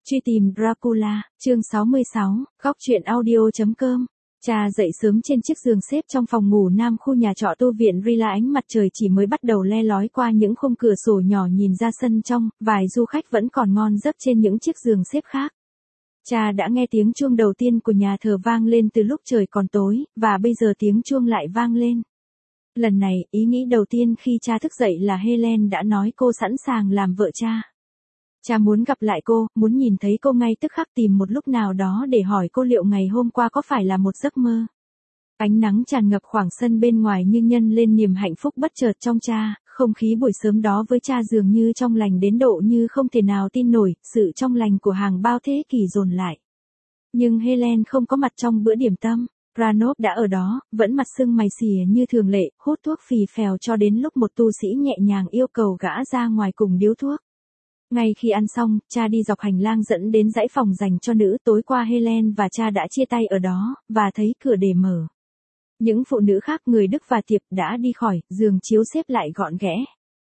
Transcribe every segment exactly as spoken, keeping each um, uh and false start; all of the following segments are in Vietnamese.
Truy tìm Dracula, chương sáu mươi sáu, góc truyện audio.com. Cha dậy sớm trên chiếc giường xếp trong phòng ngủ nam khu nhà trọ tu viện Rila, ánh mặt trời chỉ mới bắt đầu le lói qua những khung cửa sổ nhỏ nhìn ra sân trong, vài du khách vẫn còn ngon giấc trên những chiếc giường xếp khác. Cha đã nghe tiếng chuông đầu tiên của nhà thờ vang lên từ lúc trời còn tối, và bây giờ tiếng chuông lại vang lên. Lần này, ý nghĩ đầu tiên khi cha thức dậy là Helen đã nói cô sẵn sàng làm vợ cha. Cha muốn gặp lại cô, muốn nhìn thấy cô ngay tức khắc, tìm một lúc nào đó để hỏi cô liệu ngày hôm qua có phải là một giấc mơ. Ánh nắng tràn ngập khoảng sân bên ngoài như nhân lên niềm hạnh phúc bất chợt trong cha, không khí buổi sớm đó với cha dường như trong lành đến độ như không thể nào tin nổi, sự trong lành của hàng bao thế kỷ dồn lại. Nhưng Helen không có mặt trong bữa điểm tâm. Ranov đã ở đó, vẫn mặt sưng mày xìa như thường lệ, hút thuốc phì phèo cho đến lúc một tu sĩ nhẹ nhàng yêu cầu gã ra ngoài cùng điếu thuốc. Ngay khi ăn xong, cha đi dọc hành lang dẫn đến dãy phòng dành cho nữ. Tối qua Helen và cha đã chia tay ở đó, và thấy cửa để mở. Những phụ nữ khác, người Đức và Tiệp, đã đi khỏi, giường chiếu xếp lại gọn ghẽ.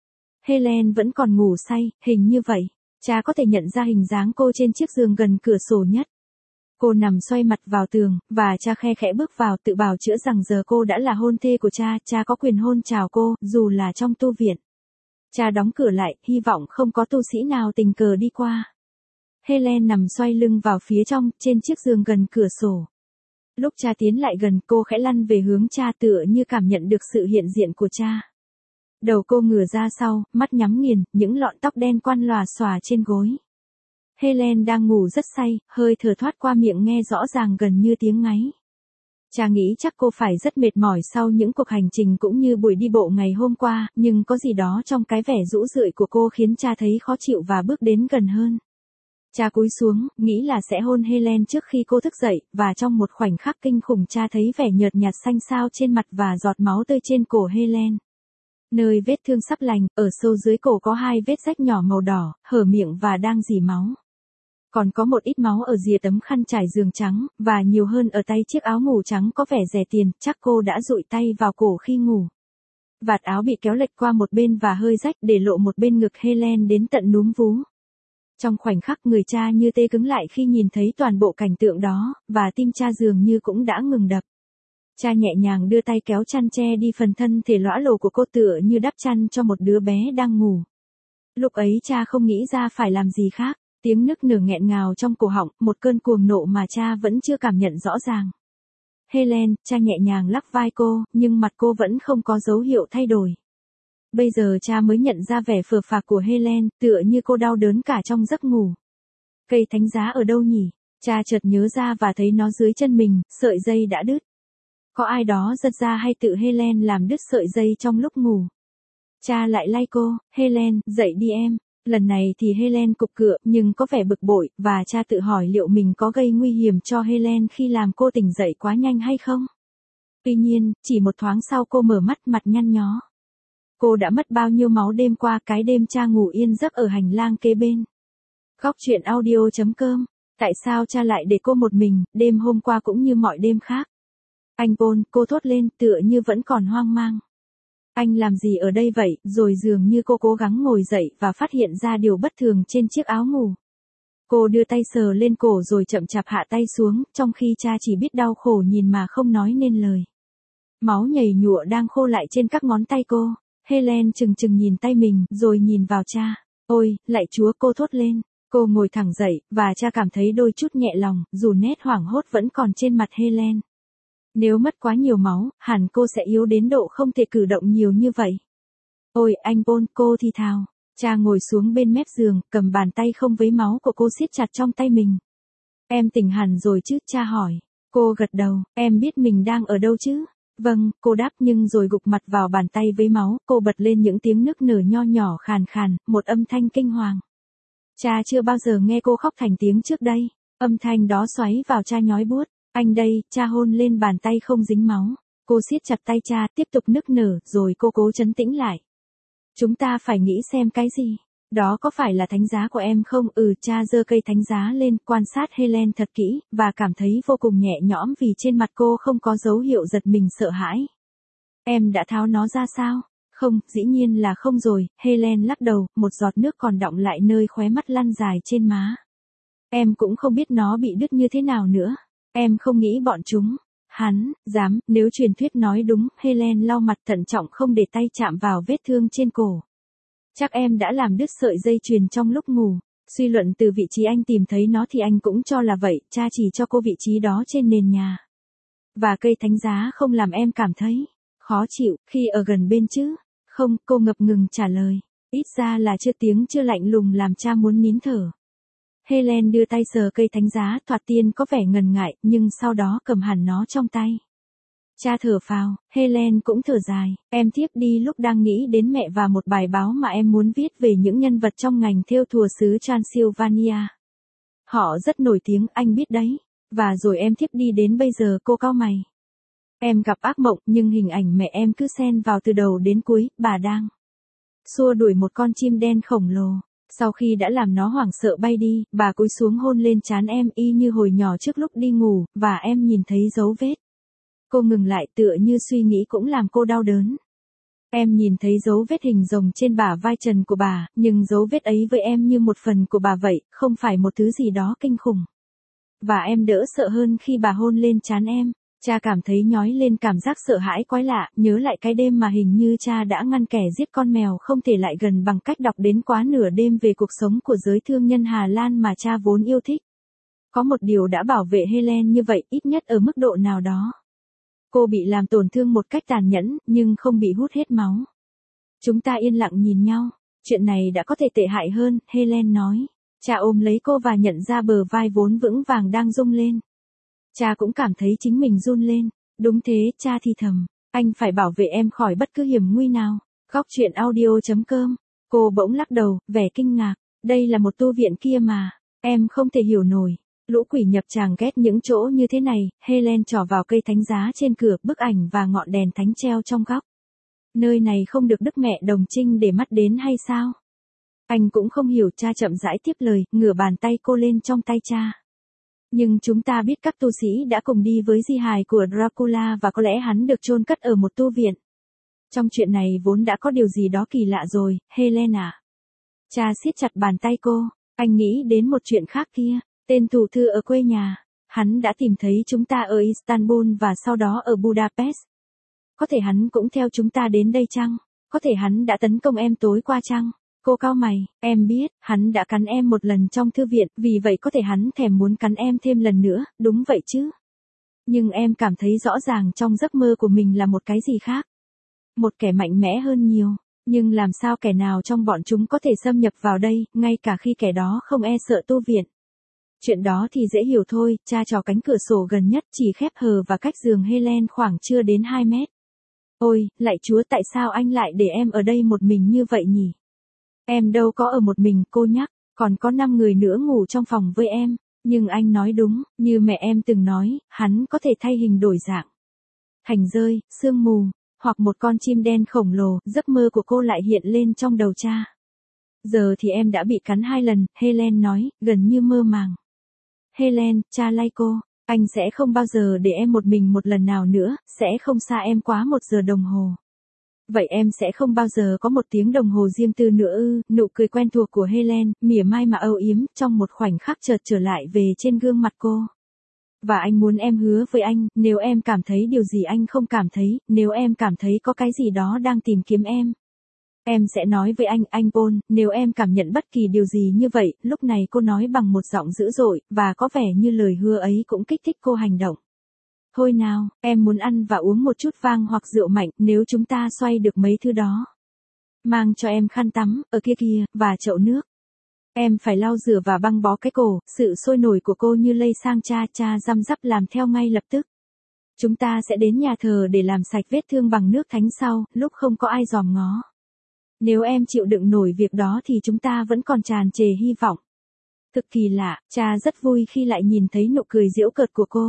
Helen vẫn còn ngủ say, hình như vậy. Cha có thể nhận ra hình dáng cô trên chiếc giường gần cửa sổ nhất. Cô nằm xoay mặt vào tường, và cha khe khẽ bước vào, tự bào chữa rằng giờ cô đã là hôn thê của cha, cha có quyền hôn chào cô, dù là trong tu viện. Cha đóng cửa lại, hy vọng không có tu sĩ nào tình cờ đi qua. Helen nằm xoay lưng vào phía trong, trên chiếc giường gần cửa sổ. Lúc cha tiến lại gần, cô khẽ lăn về hướng cha, tựa như cảm nhận được sự hiện diện của cha. Đầu cô ngửa ra sau, mắt nhắm nghiền, những lọn tóc đen quăn lòa xòa trên gối. Helen đang ngủ rất say, hơi thở thoát qua miệng nghe rõ ràng gần như tiếng ngáy. Cha nghĩ chắc cô phải rất mệt mỏi sau những cuộc hành trình cũng như buổi đi bộ ngày hôm qua, nhưng có gì đó trong cái vẻ rũ rượi của cô khiến cha thấy khó chịu và bước đến gần hơn. Cha cúi xuống, nghĩ là sẽ hôn Helen trước khi cô thức dậy, và trong một khoảnh khắc kinh khủng cha thấy vẻ nhợt nhạt xanh xao trên mặt và giọt máu tươi trên cổ Helen. Nơi vết thương sắp lành, ở sâu dưới cổ có hai vết rách nhỏ màu đỏ, hở miệng và đang rỉ máu. Còn có một ít máu ở rìa tấm khăn trải giường trắng, và nhiều hơn ở tay chiếc áo ngủ trắng có vẻ rẻ tiền, chắc cô đã dụi tay vào cổ khi ngủ. Vạt áo bị kéo lệch qua một bên và hơi rách, để lộ một bên ngực Helen đến tận núm vú. Trong khoảnh khắc, người cha như tê cứng lại khi nhìn thấy toàn bộ cảnh tượng đó, và tim cha dường như cũng đã ngừng đập. Cha nhẹ nhàng đưa tay kéo chăn che đi phần thân thể lõa lồ của cô, tựa như đắp chăn cho một đứa bé đang ngủ. Lúc ấy cha không nghĩ ra phải làm gì khác. Tiếng nức nở nghẹn ngào trong cổ họng, một cơn cuồng nộ mà cha vẫn chưa cảm nhận rõ ràng. Helen, cha nhẹ nhàng lắc vai cô, nhưng mặt cô vẫn không có dấu hiệu thay đổi. Bây giờ cha mới nhận ra vẻ phờ phạc của Helen, tựa như cô đau đớn cả trong giấc ngủ. Cây thánh giá ở đâu nhỉ? Cha chợt nhớ ra và thấy nó dưới chân mình, sợi dây đã đứt. Có ai đó giật ra hay tự Helen làm đứt sợi dây trong lúc ngủ? Cha lại lay cô, Helen, dậy đi em. Lần này thì Helen cục cựa, nhưng có vẻ bực bội, và cha tự hỏi liệu mình có gây nguy hiểm cho Helen khi làm cô tỉnh dậy quá nhanh hay không. Tuy nhiên, chỉ một thoáng sau cô mở mắt, mặt nhăn nhó. Cô đã mất bao nhiêu máu đêm qua, cái đêm cha ngủ yên giấc ở hành lang kế bên. Góc truyện audio.com. Tại sao cha lại để cô một mình, đêm hôm qua cũng như mọi đêm khác? Anh Paul, cô thốt lên, tựa như vẫn còn hoang mang. Anh làm gì ở đây vậy? Rồi dường như cô cố gắng ngồi dậy và phát hiện ra điều bất thường trên chiếc áo ngủ. Cô đưa tay sờ lên cổ rồi chậm chạp hạ tay xuống, trong khi cha chỉ biết đau khổ nhìn mà không nói nên lời. Máu nhầy nhụa đang khô lại trên các ngón tay cô. Helen chừng chừng nhìn tay mình, rồi nhìn vào cha. Ôi, lạy Chúa, cô thốt lên. Cô ngồi thẳng dậy, và cha cảm thấy đôi chút nhẹ lòng, dù nét hoảng hốt vẫn còn trên mặt Helen. Nếu mất quá nhiều máu, hẳn cô sẽ yếu đến độ không thể cử động nhiều như vậy. Ôi, anh Paul, cô thì thào. Cha ngồi xuống bên mép giường, cầm bàn tay không vấy máu của cô siết chặt trong tay mình. Em tỉnh hẳn rồi chứ, cha hỏi. Cô gật đầu, em biết mình đang ở đâu chứ? Vâng, cô đáp, nhưng rồi gục mặt vào bàn tay với máu, cô bật lên những tiếng nức nở nho nhỏ khàn khàn, một âm thanh kinh hoàng. Cha chưa bao giờ nghe cô khóc thành tiếng trước đây. Âm thanh đó xoáy vào cha nhói buốt. Anh đây, cha hôn lên bàn tay không dính máu. Cô siết chặt tay cha, tiếp tục nức nở, rồi cô cố trấn tĩnh lại. Chúng ta phải nghĩ xem cái gì? Đó có phải là thánh giá của em không? Ừ, cha giơ cây thánh giá lên, quan sát Helen thật kỹ, và cảm thấy vô cùng nhẹ nhõm vì trên mặt cô không có dấu hiệu giật mình sợ hãi. Em đã tháo nó ra sao? Không, dĩ nhiên là không rồi, Helen lắc đầu, một giọt nước còn đọng lại nơi khóe mắt lăn dài trên má. Em cũng không biết nó bị đứt như thế nào nữa. Em không nghĩ bọn chúng. Hắn, dám, nếu truyền thuyết nói đúng, Helen lau mặt thận trọng không để tay chạm vào vết thương trên cổ. Chắc em đã làm đứt sợi dây chuyền trong lúc ngủ. Suy luận từ vị trí anh tìm thấy nó thì anh cũng cho là vậy, cha chỉ cho cô vị trí đó trên nền nhà. Và cây thánh giá không làm em cảm thấy khó chịu khi ở gần bên chứ? Không, cô ngập ngừng trả lời. Ít ra là chưa tiếng chưa lạnh lùng làm cha muốn nín thở. Helen đưa tay sờ cây thánh giá, thoạt tiên có vẻ ngần ngại, nhưng sau đó cầm hẳn nó trong tay. Cha thở phào, Helen cũng thở dài, em thiếp đi lúc đang nghĩ đến mẹ và một bài báo mà em muốn viết về những nhân vật trong ngành thêu thùa xứ Transylvania. Họ rất nổi tiếng, anh biết đấy. Và rồi em thiếp đi đến bây giờ. Cô cau mày. Em gặp ác mộng, nhưng hình ảnh mẹ em cứ xen vào từ đầu đến cuối. Bà đang xua đuổi một con chim đen khổng lồ. Sau khi đã làm nó hoảng sợ bay đi, bà cúi xuống hôn lên trán em y như hồi nhỏ trước lúc đi ngủ, và em nhìn thấy dấu vết. Cô ngừng lại, tựa như suy nghĩ cũng làm cô đau đớn. Em nhìn thấy dấu vết hình rồng trên bả vai trần của bà, nhưng dấu vết ấy với em như một phần của bà vậy, không phải một thứ gì đó kinh khủng. Và em đỡ sợ hơn khi bà hôn lên trán em. Cha cảm thấy nhói lên cảm giác sợ hãi quái lạ, nhớ lại cái đêm mà hình như cha đã ngăn kẻ giết con mèo không thể lại gần bằng cách đọc đến quá nửa đêm về cuộc sống của giới thương nhân Hà Lan mà cha vốn yêu thích. Có một điều đã bảo vệ Helen như vậy, ít nhất ở mức độ nào đó. Cô bị làm tổn thương một cách tàn nhẫn, nhưng không bị hút hết máu. Chúng ta yên lặng nhìn nhau. Chuyện này đã có thể tệ hại hơn, Helen nói. Cha ôm lấy cô và nhận ra bờ vai vốn vững vàng đang rung lên. Cha cũng cảm thấy chính mình run lên. Đúng thế, cha thì thầm. Anh phải bảo vệ em khỏi bất cứ hiểm nguy nào. Góc truyện audio chấm com. Cô bỗng lắc đầu, vẻ kinh ngạc. Đây là một tu viện kia mà. Em không thể hiểu nổi. Lũ quỷ nhập tràng ghét những chỗ như thế này. Helen trỏ vào cây thánh giá trên cửa, bức ảnh và ngọn đèn thánh treo trong góc. Nơi này không được Đức Mẹ Đồng Trinh để mắt đến hay sao? Anh cũng không hiểu. Cha chậm rãi tiếp lời, ngửa bàn tay cô lên trong tay cha. Nhưng chúng ta biết các tu sĩ đã cùng đi với di hài của Dracula và có lẽ hắn được chôn cất ở một tu viện. Trong chuyện này vốn đã có điều gì đó kỳ lạ rồi, Helen à. Cha siết chặt bàn tay cô. Anh nghĩ đến một chuyện khác kia. Tên thủ thư ở quê nhà. Hắn đã tìm thấy chúng ta ở Istanbul và sau đó ở Budapest. Có thể hắn cũng theo chúng ta đến đây chăng? Có thể hắn đã tấn công em tối qua chăng? Cô cau mày, em biết, hắn đã cắn em một lần trong thư viện, vì vậy có thể hắn thèm muốn cắn em thêm lần nữa, đúng vậy chứ? Nhưng em cảm thấy rõ ràng trong giấc mơ của mình là một cái gì khác. Một kẻ mạnh mẽ hơn nhiều. Nhưng làm sao kẻ nào trong bọn chúng có thể xâm nhập vào đây, ngay cả khi kẻ đó không e sợ tu viện? Chuyện đó thì dễ hiểu thôi, cha trò cánh cửa sổ gần nhất chỉ khép hờ và cách giường Helen khoảng chưa đến hai mét. Ôi, lạy Chúa, tại sao anh lại để em ở đây một mình như vậy nhỉ? Em đâu có ở một mình, cô nhắc, còn có năm người nữa ngủ trong phòng với em. Nhưng anh nói đúng, như mẹ em từng nói, hắn có thể thay hình đổi dạng. Hành rơi, sương mù, hoặc một con chim đen khổng lồ, giấc mơ của cô lại hiện lên trong đầu cha. Giờ thì em đã bị cắn hai lần, Helen nói, gần như mơ màng. Helen, cha lay cô, anh sẽ không bao giờ để em một mình một lần nào nữa, sẽ không xa em quá một giờ đồng hồ. Vậy em sẽ không bao giờ có một tiếng đồng hồ riêng tư nữa ư? Nụ cười quen thuộc của Helen, mỉa mai mà âu yếm, trong một khoảnh khắc chợt trở lại về trên gương mặt cô. Và anh muốn em hứa với anh, nếu em cảm thấy điều gì anh không cảm thấy, nếu em cảm thấy có cái gì đó đang tìm kiếm em. Em sẽ nói với anh, anh Paul, nếu em cảm nhận bất kỳ điều gì như vậy. Lúc này cô nói bằng một giọng dữ dội, và có vẻ như lời hứa ấy cũng kích thích cô hành động. Thôi nào, em muốn ăn và uống một chút vang hoặc rượu mạnh, nếu chúng ta xoay được mấy thứ đó. Mang cho em khăn tắm, ở kia kìa, và chậu nước. Em phải lau rửa và băng bó cái cổ. Sự sôi nổi của cô như lây sang cha, cha răm rắp làm theo ngay lập tức. Chúng ta sẽ đến nhà thờ để làm sạch vết thương bằng nước thánh sau, lúc không có ai dòm ngó. Nếu em chịu đựng nổi việc đó thì chúng ta vẫn còn tràn trề hy vọng. Thực kỳ lạ, cha rất vui khi lại nhìn thấy nụ cười giễu cợt của cô.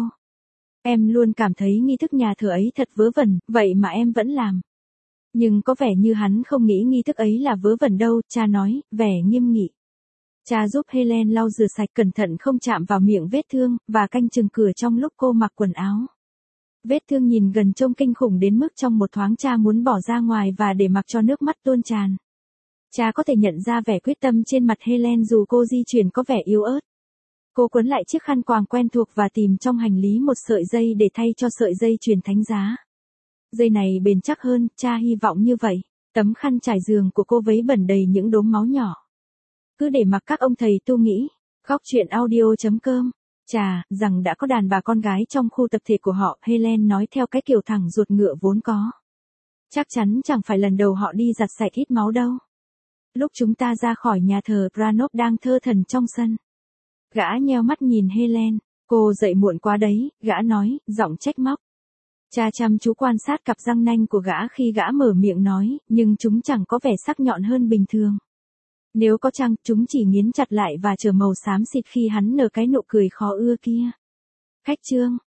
Em luôn cảm thấy nghi thức nhà thờ ấy thật vớ vẩn, vậy mà em vẫn làm. Nhưng có vẻ như hắn không nghĩ nghi thức ấy là vớ vẩn đâu, cha nói, vẻ nghiêm nghị. Cha giúp Helen lau rửa sạch cẩn thận không chạm vào miệng vết thương, và canh chừng cửa trong lúc cô mặc quần áo. Vết thương nhìn gần trông kinh khủng đến mức trong một thoáng cha muốn bỏ ra ngoài và để mặc cho nước mắt tuôn tràn. Cha có thể nhận ra vẻ quyết tâm trên mặt Helen dù cô di chuyển có vẻ yếu ớt. Cô quấn lại chiếc khăn quàng quen thuộc và tìm trong hành lý một sợi dây để thay cho sợi dây chuyền thánh giá. Dây này bền chắc hơn, cha hy vọng như vậy. Tấm khăn trải giường của cô vấy bẩn đầy những đốm máu nhỏ. Cứ để mặc các ông thầy tu nghĩ. Góc chuyện audio chấm com. Chà, rằng đã có đàn bà con gái trong khu tập thể của họ, Helen nói theo cái kiểu thẳng ruột ngựa vốn có. Chắc chắn chẳng phải lần đầu họ đi giặt sạch ít máu đâu. Lúc chúng ta ra khỏi nhà thờ, Branop đang thơ thẩn trong sân. Gã nheo mắt nhìn Helen. Cô dậy muộn quá đấy, gã nói, giọng trách móc. Cha chăm chú quan sát cặp răng nanh của gã khi gã mở miệng nói, nhưng chúng chẳng có vẻ sắc nhọn hơn bình thường. Nếu có chăng, chúng chỉ nghiến chặt lại và trở màu xám xịt khi hắn nở cái nụ cười khó ưa kia. Khách trương,